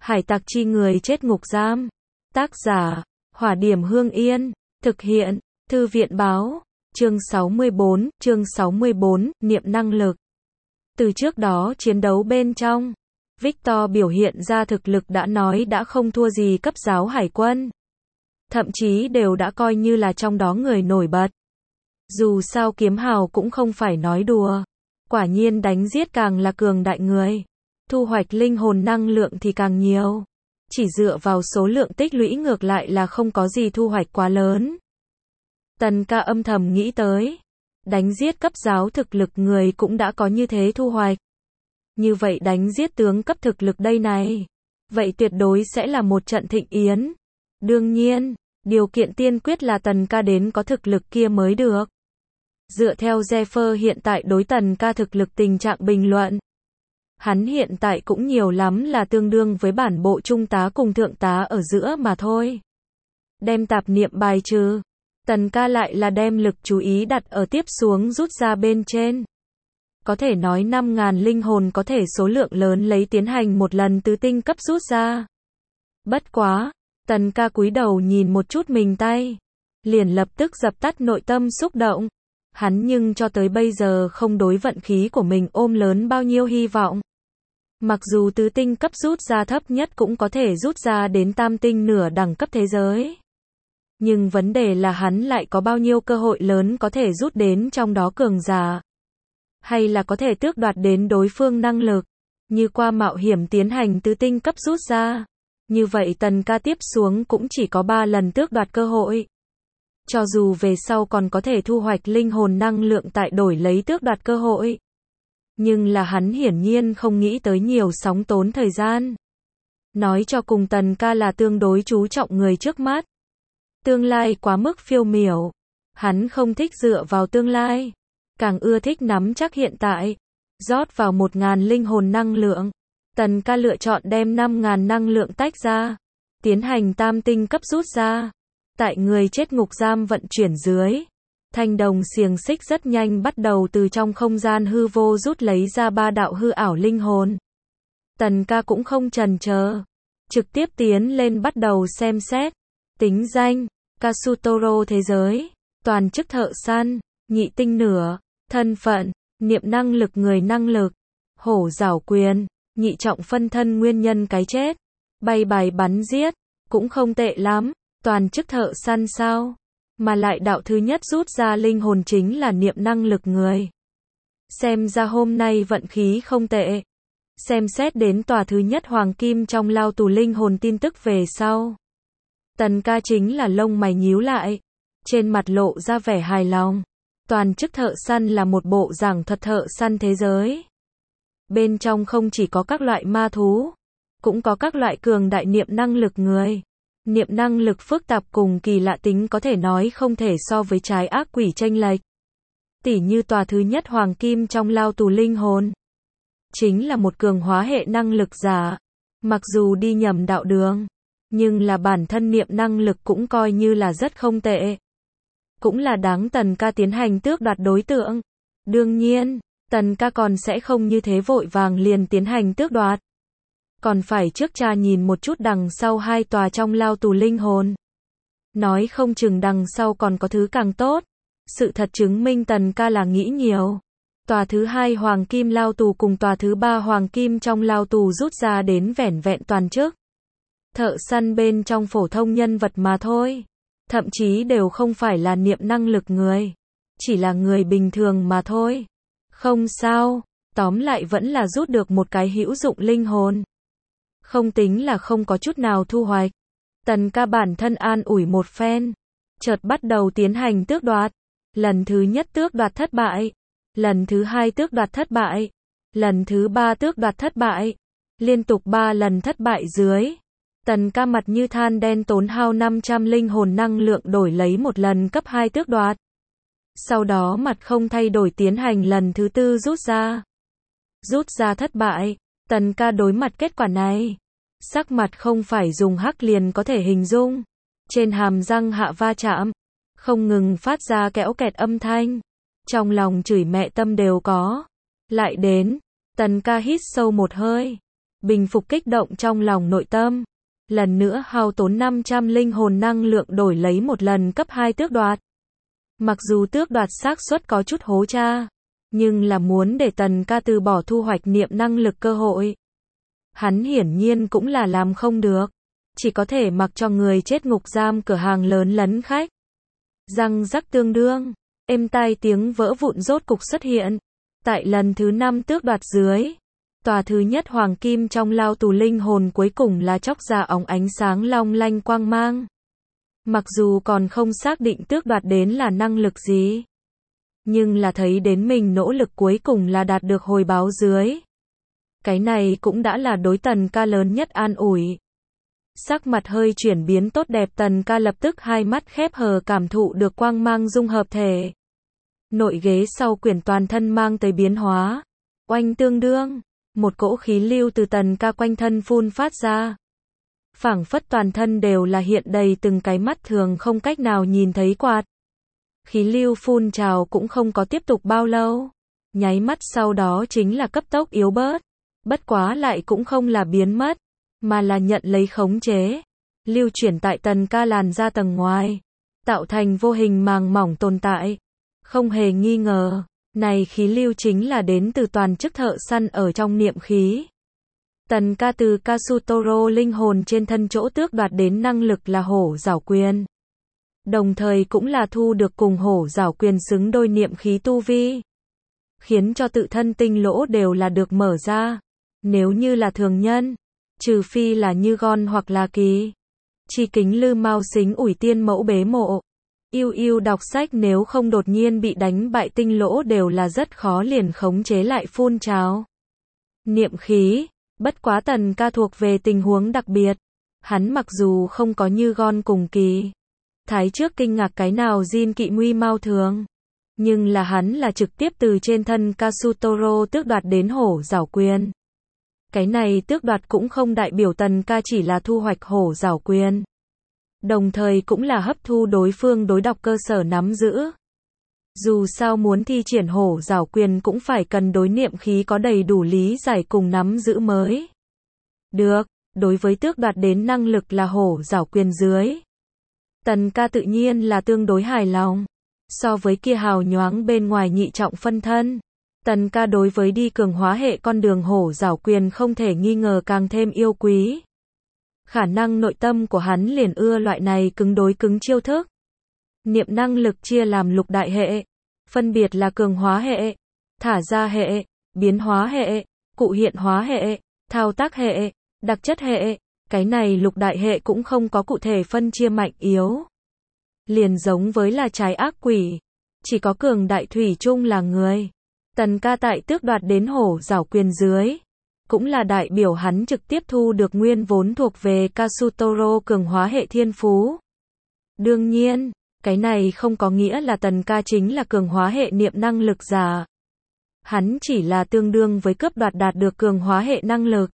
Hải tặc chi người chết ngục giam. Tác giả, Hỏa Điểm Hương Yên. Thực hiện, Thư viện báo. Chương 64, niệm năng lực. Từ trước đó chiến đấu bên trong, Victor biểu hiện ra thực lực đã nói đã không thua gì cấp giáo hải quân. Thậm chí đều đã coi như là trong đó người nổi bật. Dù sao kiếm hào cũng không phải nói đùa. Quả nhiên đánh giết càng là cường đại người, thu hoạch linh hồn năng lượng thì càng nhiều. Chỉ dựa vào số lượng tích lũy ngược lại là không có gì thu hoạch quá lớn. Tần Ca âm thầm nghĩ tới, đánh giết cấp giáo thực lực người cũng đã có như thế thu hoạch. Như vậy đánh giết tướng cấp thực lực đây này, vậy tuyệt đối sẽ là một trận thịnh yến. Đương nhiên, điều kiện tiên quyết là Tần Ca đến có thực lực kia mới được. Dựa theo Zephyr hiện tại đối Tần Ca thực lực tình trạng bình luận, hắn hiện tại cũng nhiều lắm là tương đương với bản bộ trung tá cùng thượng tá ở giữa mà thôi. Đem tạp niệm bài trừ, Tần Ca lại là đem lực chú ý đặt ở tiếp xuống rút ra bên trên. Có thể nói 5.000 linh hồn có thể số lượng lớn lấy tiến hành một lần tứ tinh cấp rút ra. Bất quá, Tần Ca cúi đầu nhìn một chút mình tay, liền lập tức dập tắt nội tâm xúc động. Hắn nhưng cho tới bây giờ không đối vận khí của mình ôm lớn bao nhiêu hy vọng. Mặc dù tứ tinh cấp rút ra thấp nhất cũng có thể rút ra đến tam tinh nửa đẳng cấp thế giới. Nhưng vấn đề là hắn lại có bao nhiêu cơ hội lớn có thể rút đến trong đó cường giả. Hay là có thể tước đoạt đến đối phương năng lực. Như qua mạo hiểm tiến hành tứ tinh cấp rút ra. Như vậy Tần Ca tiếp xuống cũng chỉ có 3 lần tước đoạt cơ hội. Cho dù về sau còn có thể thu hoạch linh hồn năng lượng tại đổi lấy tước đoạt cơ hội. Nhưng là hắn hiển nhiên không nghĩ tới nhiều sóng tốn thời gian. Nói cho cùng Tần Ca là tương đối chú trọng người trước mắt. Tương lai quá mức phiêu miểu. Hắn không thích dựa vào tương lai. Càng ưa thích nắm chắc hiện tại. Rót vào 1.000 linh hồn năng lượng. Tần Ca lựa chọn đem 5.000 năng lượng tách ra. Tiến hành tam tinh cấp rút ra. Tại người chết ngục giam vận chuyển dưới. Thanh đồng xiềng xích rất nhanh bắt đầu từ trong không gian hư vô rút lấy ra 3 đạo hư ảo linh hồn. Tần Ca cũng không chần chờ. Trực tiếp tiến lên bắt đầu xem xét. Tính danh, Kasutoro thế giới, toàn chức thợ săn, nhị tinh nửa, thân phận, niệm năng lực người năng lực, hổ giảo quyền, nhị trọng phân thân nguyên nhân cái chết, bay bài bắn giết, cũng không tệ lắm, toàn chức thợ săn sao, mà lại đạo thứ nhất rút ra linh hồn chính là niệm năng lực người. Xem ra hôm nay vận khí không tệ. Xem xét đến tòa thứ nhất hoàng kim trong lao tù linh hồn tin tức về sau. Tần Ca chính là lông mày nhíu lại, trên mặt lộ ra vẻ hài lòng. Toàn chức thợ săn là một bộ giảng thuật thợ săn thế giới. Bên trong không chỉ có các loại ma thú, cũng có các loại cường đại niệm năng lực người. Niệm năng lực phức tạp cùng kỳ lạ tính có thể nói không thể so với trái ác quỷ chênh lệch. Tỉ như tòa thứ nhất hoàng kim trong lao tù linh hồn, chính là một cường hóa hệ năng lực giả. Mặc dù đi nhầm đạo đường, nhưng là bản thân niệm năng lực cũng coi như là rất không tệ. Cũng là đáng Tần Ca tiến hành tước đoạt đối tượng. Đương nhiên, Tần Ca còn sẽ không như thế vội vàng liền tiến hành tước đoạt. Còn phải trước tra nhìn một chút đằng sau 2 tòa trong lao tù linh hồn. Nói không chừng đằng sau còn có thứ càng tốt. Sự thật chứng minh Tần Ca là nghĩ nhiều. Tòa thứ 2 hoàng kim lao tù cùng tòa thứ 3 hoàng kim trong lao tù rút ra đến vẻn vẹn toàn chức thợ săn bên trong phổ thông nhân vật mà thôi. Thậm chí đều không phải là niệm năng lực người. Chỉ là người bình thường mà thôi. Không sao, tóm lại vẫn là rút được một cái hữu dụng linh hồn. Không tính là không có chút nào thu hoạch. Tần Ca bản thân an ủi một phen. Chợt bắt đầu tiến hành tước đoạt. Lần thứ nhất tước đoạt thất bại. Lần thứ 2 tước đoạt thất bại. Lần thứ 3 tước đoạt thất bại. Liên tục 3 lần thất bại dưới. Tần Ca mặt như than đen tốn hao 500 linh hồn năng lượng đổi lấy một lần cấp 2 tước đoạt. Sau đó mặt không thay đổi tiến hành lần thứ 4 rút ra. Rút ra thất bại. Tần Ca đối mặt kết quả này. Sắc mặt không phải dùng hắc liền có thể hình dung. Trên hàm răng hạ va chạm. Không ngừng phát ra kẽo kẹt âm thanh. Trong lòng chửi mẹ tâm đều có. Lại đến. Tần Ca hít sâu một hơi. bình phục kích động trong lòng nội tâm. Lần nữa hao tốn 500 linh hồn năng lượng đổi lấy một lần cấp 2 tước đoạt. Mặc dù tước đoạt xác suất có chút hố cha, nhưng là muốn để Tần Ca từ bỏ thu hoạch niệm năng lực cơ hội. Hắn hiển nhiên cũng là làm không được, chỉ có thể mặc cho người chết ngục giam cửa hàng lớn lấn khách. Răng rắc tương đương, êm tai tiếng vỡ vụn rốt cục xuất hiện. Tại lần thứ 5 tước đoạt dưới, tòa thứ nhất hoàng kim trong lao tù linh hồn cuối cùng là chóc ra óng ánh sáng long lanh quang mang. Mặc dù còn không xác định tước đoạt đến là năng lực gì, nhưng là thấy đến mình nỗ lực cuối cùng là đạt được hồi báo dưới. Cái này cũng đã là đối Tần Ca lớn nhất an ủi. Sắc mặt hơi chuyển biến tốt đẹp, Tần Ca lập tức hai mắt khép hờ cảm thụ được quang mang dung hợp thể. Nội ghế sau quyển toàn thân mang tới biến hóa. Oanh tương đương, một cỗ khí lưu từ Tần Ca quanh thân phun phát ra. Phảng phất toàn thân đều là hiện đầy từng cái mắt thường không cách nào nhìn thấy quạt. Khí lưu phun trào cũng không có tiếp tục bao lâu. Nháy mắt sau đó chính là cấp tốc yếu bớt. Bất quá lại cũng không là biến mất, mà là nhận lấy khống chế. Lưu chuyển tại Tần Ca làn da tầng ngoài, tạo thành vô hình màng mỏng tồn tại. Không hề nghi ngờ, này khí lưu chính là đến từ toàn chức thợ săn ở trong niệm khí. Tần Ca từ Kasutoro linh hồn trên thân chỗ tước đoạt đến năng lực là hổ giảo quyền. Đồng thời cũng là thu được cùng hổ giảo quyền xứng đôi niệm khí tu vi. Khiến cho tự thân tinh lỗ đều là được mở ra. Nếu như là thường nhân, trừ phi là như Gon hoặc là Kỳ. Chi Kính Lư Mao Xính ủi tiên mẫu bế mộ. Yêu yêu đọc sách nếu không đột nhiên bị đánh bại tinh lỗ đều là rất khó liền khống chế lại phun trào. Niệm khí, bất quá Tần Ca thuộc về tình huống đặc biệt. Hắn mặc dù không có như Gon cùng Kỳ. Thái trước kinh ngạc cái nào Jin kỵ nguy mau thường. Nhưng là hắn là trực tiếp từ trên thân Kasutoro tước đoạt đến hổ giảo quyền. Cái này tước đoạt cũng không đại biểu Tần Ca chỉ là thu hoạch hổ giảo quyền. Đồng thời cũng là hấp thu đối phương đối đọc cơ sở nắm giữ. Dù sao muốn thi triển hổ giảo quyền cũng phải cần đối niệm khí có đầy đủ lý giải cùng nắm giữ mới. Được, đối với tước đoạt đến năng lực là hổ giảo quyền dưới. Tần Ca tự nhiên là tương đối hài lòng. So với kia hào nhoáng bên ngoài nhị trọng phân thân, Tần Ca đối với đi cường hóa hệ con đường hổ giảo quyền không thể nghi ngờ càng thêm yêu quý. Khả năng nội tâm của hắn liền ưa loại này cứng đối cứng chiêu thức. Niệm năng lực chia làm lục đại hệ, phân biệt là cường hóa hệ, thả ra hệ, biến hóa hệ, cụ hiện hóa hệ, thao tác hệ, đặc chất hệ. Cái này lục đại hệ cũng không có cụ thể phân chia mạnh yếu. Liền giống với là trái ác quỷ, chỉ có cường đại thủy chung là người. Tần Ca tại tước đoạt đến hổ giảo quyền dưới, cũng là đại biểu hắn trực tiếp thu được nguyên vốn thuộc về Kasutoro cường hóa hệ thiên phú. Đương nhiên, cái này không có nghĩa là Tần Ca chính là cường hóa hệ niệm năng lực giả. Hắn chỉ là tương đương với cấp đoạt đạt được cường hóa hệ năng lực.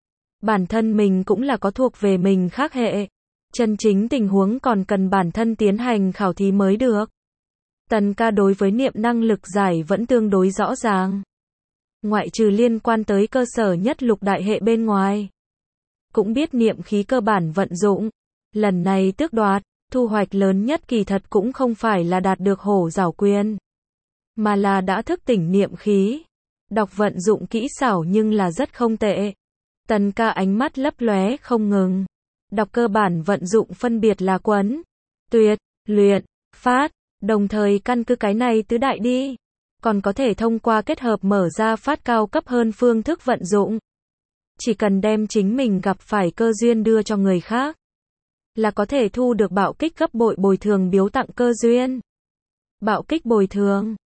Bản thân mình cũng là có thuộc về mình khác hệ. Chân chính tình huống còn cần bản thân tiến hành khảo thí mới được. Tần Ca đối với niệm năng lực giải vẫn tương đối rõ ràng. Ngoại trừ liên quan tới cơ sở nhất lục đại hệ bên ngoài. Cũng biết niệm khí cơ bản vận dụng. Lần này tước đoạt, thu hoạch lớn nhất kỳ thật cũng không phải là đạt được hổ giảo quyền. Mà là đã thức tỉnh niệm khí. Đọc vận dụng kỹ xảo nhưng là rất không tệ. Tần Ca ánh mắt lấp lóe không ngừng. Đọc cơ bản vận dụng phân biệt là quấn, tuyệt, luyện, phát, đồng thời căn cứ cái này tứ đại đi. Còn có thể thông qua kết hợp mở ra phát cao cấp hơn phương thức vận dụng. Chỉ cần đem chính mình gặp phải cơ duyên đưa cho người khác, là có thể thu được bạo kích gấp bội bồi thường biếu tặng cơ duyên. Bạo kích bồi thường,